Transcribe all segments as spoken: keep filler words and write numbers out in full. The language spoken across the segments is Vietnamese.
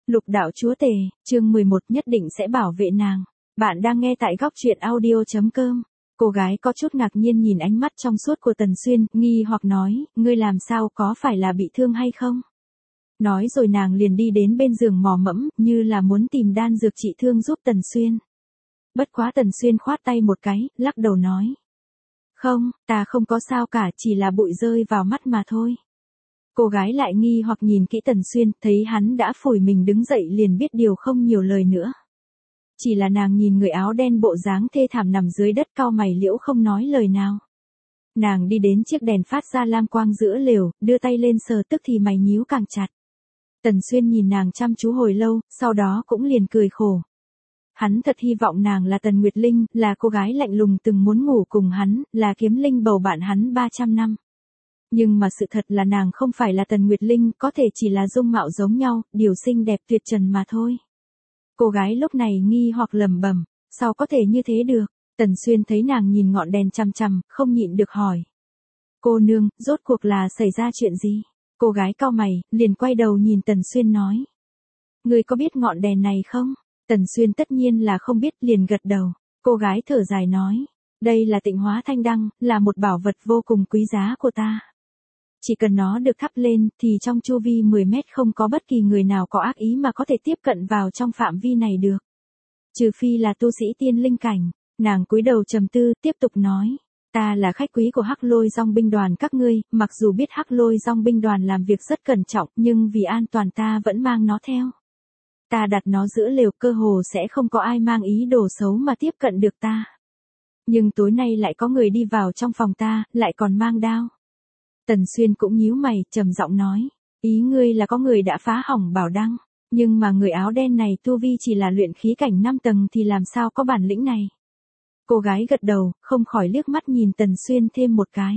Lục đạo chúa tể, chương mười một nhất định sẽ bảo vệ nàng. Bạn đang nghe tại góc truyện audio.com. Cô gái có chút ngạc nhiên nhìn ánh mắt trong suốt của Tần Xuyên, nghi hoặc nói, ngươi làm sao, có phải là bị thương hay không? Nói rồi nàng liền đi đến bên giường mò mẫm, như là muốn tìm đan dược trị thương giúp Tần Xuyên. Bất quá Tần Xuyên khoát tay một cái, lắc đầu nói. Không, ta không có sao cả, chỉ là bụi rơi vào mắt mà thôi. Cô gái lại nghi hoặc nhìn kỹ Tần Xuyên, thấy hắn đã phủi mình đứng dậy liền biết điều không nhiều lời nữa. Chỉ là nàng nhìn người áo đen bộ dáng thê thảm nằm dưới đất cau mày liễu không nói lời nào. Nàng đi đến chiếc đèn phát ra lam quang giữa lều, đưa tay lên sờ tức thì mày nhíu càng chặt. Tần Xuyên nhìn nàng chăm chú hồi lâu, sau đó cũng liền cười khổ. Hắn thật hy vọng nàng là Tần Nguyệt Linh, là cô gái lạnh lùng từng muốn ngủ cùng hắn, là kiếm linh bầu bạn hắn ba trăm năm. Nhưng mà sự thật là nàng không phải là Tần Nguyệt Linh, có thể chỉ là dung mạo giống nhau, điều xinh đẹp tuyệt trần mà thôi. Cô gái lúc này nghi hoặc lẩm bẩm, sao có thể như thế được? Tần Xuyên thấy nàng nhìn ngọn đèn chằm chằm, không nhịn được hỏi. Cô nương, rốt cuộc là xảy ra chuyện gì? Cô gái cau mày, liền quay đầu nhìn Tần Xuyên nói. Ngươi có biết ngọn đèn này không? Tần Xuyên tất nhiên là không biết, liền gật đầu. Cô gái thở dài nói. Đây là Tịnh Hóa Thanh Đăng, là một bảo vật vô cùng quý giá của ta. Chỉ cần nó được thắp lên, thì trong chu vi mười mét không có bất kỳ người nào có ác ý mà có thể tiếp cận vào trong phạm vi này được. Trừ phi là tu sĩ tiên linh cảnh. Nàng cúi đầu trầm tư, tiếp tục nói. Ta là khách quý của Hắc Lôi Dòng binh đoàn các ngươi, mặc dù biết Hắc Lôi Dòng binh đoàn làm việc rất cẩn trọng, nhưng vì an toàn ta vẫn mang nó theo. Ta đặt nó giữa lều, cơ hồ sẽ không có ai mang ý đồ xấu mà tiếp cận được ta. Nhưng tối nay lại có người đi vào trong phòng ta, lại còn mang đao. Tần Xuyên cũng nhíu mày, trầm giọng nói, ý ngươi là có người đã phá hỏng bảo đăng, nhưng mà người áo đen này tu vi chỉ là luyện khí cảnh năm tầng thì làm sao có bản lĩnh này. Cô gái gật đầu, không khỏi liếc mắt nhìn Tần Xuyên thêm một cái.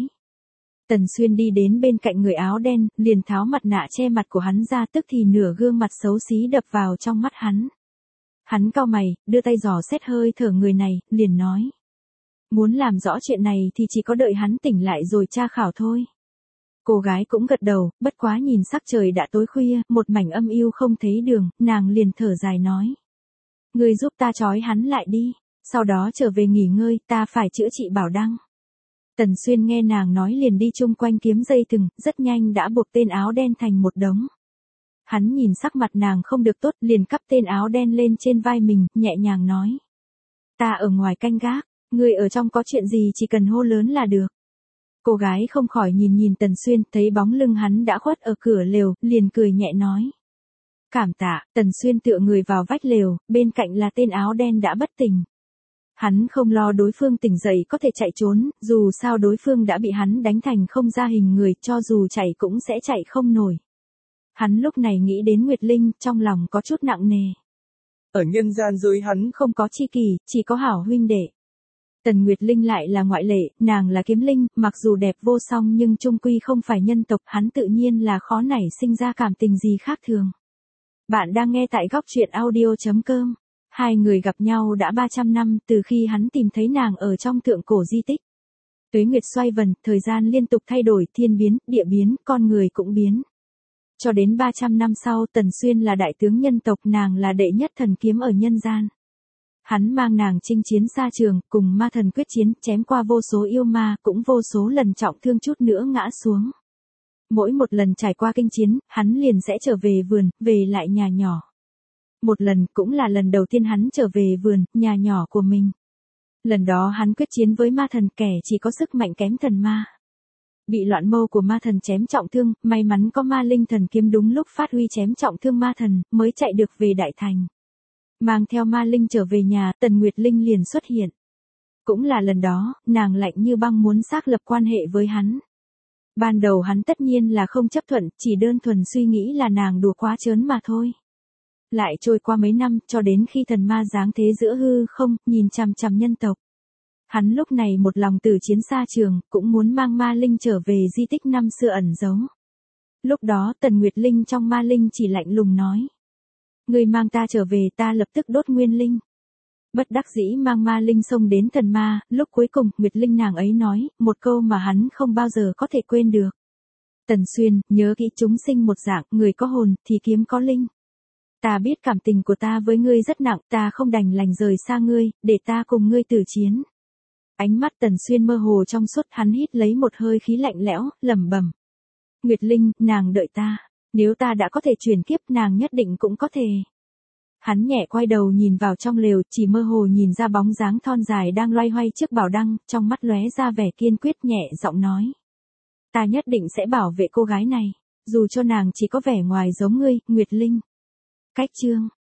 Tần Xuyên đi đến bên cạnh người áo đen, liền tháo mặt nạ che mặt của hắn ra, tức thì nửa gương mặt xấu xí đập vào trong mắt hắn. Hắn cau mày, đưa tay dò xét hơi thở người này, liền nói. Muốn làm rõ chuyện này thì chỉ có đợi hắn tỉnh lại rồi tra khảo thôi. Cô gái cũng gật đầu, bất quá nhìn sắc trời đã tối khuya, một mảnh âm u không thấy đường, nàng liền thở dài nói. Ngươi giúp ta trói hắn lại đi, sau đó trở về nghỉ ngơi, ta phải chữa trị bảo đăng. Tần Xuyên nghe nàng nói liền đi chung quanh kiếm dây thừng, rất nhanh đã buộc tên áo đen thành một đống. Hắn nhìn sắc mặt nàng không được tốt, liền cắp tên áo đen lên trên vai mình, nhẹ nhàng nói. Ta ở ngoài canh gác, ngươi ở trong có chuyện gì chỉ cần hô lớn là được. Cô gái không khỏi nhìn nhìn Tần Xuyên, thấy bóng lưng hắn đã khuất ở cửa lều, liền cười nhẹ nói. Cảm tạ. Tần Xuyên tựa người vào vách lều, bên cạnh là tên áo đen đã bất tỉnh. Hắn không lo đối phương tỉnh dậy có thể chạy trốn, dù sao đối phương đã bị hắn đánh thành không ra hình người, cho dù chạy cũng sẽ chạy không nổi. Hắn lúc này nghĩ đến Nguyệt Linh, trong lòng có chút nặng nề. Ở nhân gian dưới hắn không có chi kỷ, chỉ có hảo huynh đệ. Tần Nguyệt Linh lại là ngoại lệ, nàng là kiếm linh, mặc dù đẹp vô song nhưng chung quy không phải nhân tộc, hắn tự nhiên là khó nảy sinh ra cảm tình gì khác thường. Bạn đang nghe tại góc truyện audio.com. Hai người gặp nhau đã ba trăm năm, từ khi hắn tìm thấy nàng ở trong thượng cổ di tích. Tuế nguyệt xoay vần, thời gian liên tục thay đổi, thiên biến, địa biến, con người cũng biến. Cho đến ba trăm năm sau, Tần Xuyên là đại tướng nhân tộc, nàng là đệ nhất thần kiếm ở nhân gian. Hắn mang nàng chinh chiến xa trường, cùng ma thần quyết chiến, chém qua vô số yêu ma, cũng vô số lần trọng thương chút nữa ngã xuống. Mỗi một lần trải qua kinh chiến, hắn liền sẽ trở về vườn, về lại nhà nhỏ. Một lần cũng là lần đầu tiên hắn trở về vườn, nhà nhỏ của mình. Lần đó hắn quyết chiến với ma thần, kẻ chỉ có sức mạnh kém thần ma. Bị loạn mâu của ma thần chém trọng thương, may mắn có ma linh thần kiếm đúng lúc phát huy chém trọng thương ma thần, mới chạy được về đại thành. Mang theo ma linh trở về nhà, Tần Nguyệt Linh liền xuất hiện. Cũng là lần đó, nàng lạnh như băng muốn xác lập quan hệ với hắn. Ban đầu hắn tất nhiên là không chấp thuận, chỉ đơn thuần suy nghĩ là nàng đùa quá trớn mà thôi. Lại trôi qua mấy năm, cho đến khi thần ma giáng thế giữa hư không, nhìn chằm chằm nhân tộc. Hắn lúc này một lòng từ chiến xa trường, cũng muốn mang ma linh trở về di tích năm xưa ẩn giấu. Lúc đó Tần Nguyệt Linh trong ma linh chỉ lạnh lùng nói. Người mang ta trở về, ta lập tức đốt nguyên linh. Bất đắc dĩ mang ma linh xông đến thần ma, lúc cuối cùng, Nguyệt Linh nàng ấy nói, một câu mà hắn không bao giờ có thể quên được. Tần Xuyên, nhớ kỹ chúng sinh một dạng, người có hồn, thì kiếm có linh. Ta biết cảm tình của ta với ngươi rất nặng, ta không đành lòng rời xa ngươi, để ta cùng ngươi tử chiến. Ánh mắt Tần Xuyên mơ hồ trong suốt, hắn hít lấy một hơi khí lạnh lẽo, lẩm bẩm. Nguyệt Linh, nàng đợi ta. Nếu ta đã có thể chuyển kiếp, nàng nhất định cũng có thể. Hắn nhẹ quay đầu nhìn vào trong lều, chỉ mơ hồ nhìn ra bóng dáng thon dài đang loay hoay trước bảo đăng, trong mắt lóe ra vẻ kiên quyết, nhẹ giọng nói. Ta nhất định sẽ bảo vệ cô gái này, dù cho nàng chỉ có vẻ ngoài giống ngươi, Nguyệt Linh. Cách chương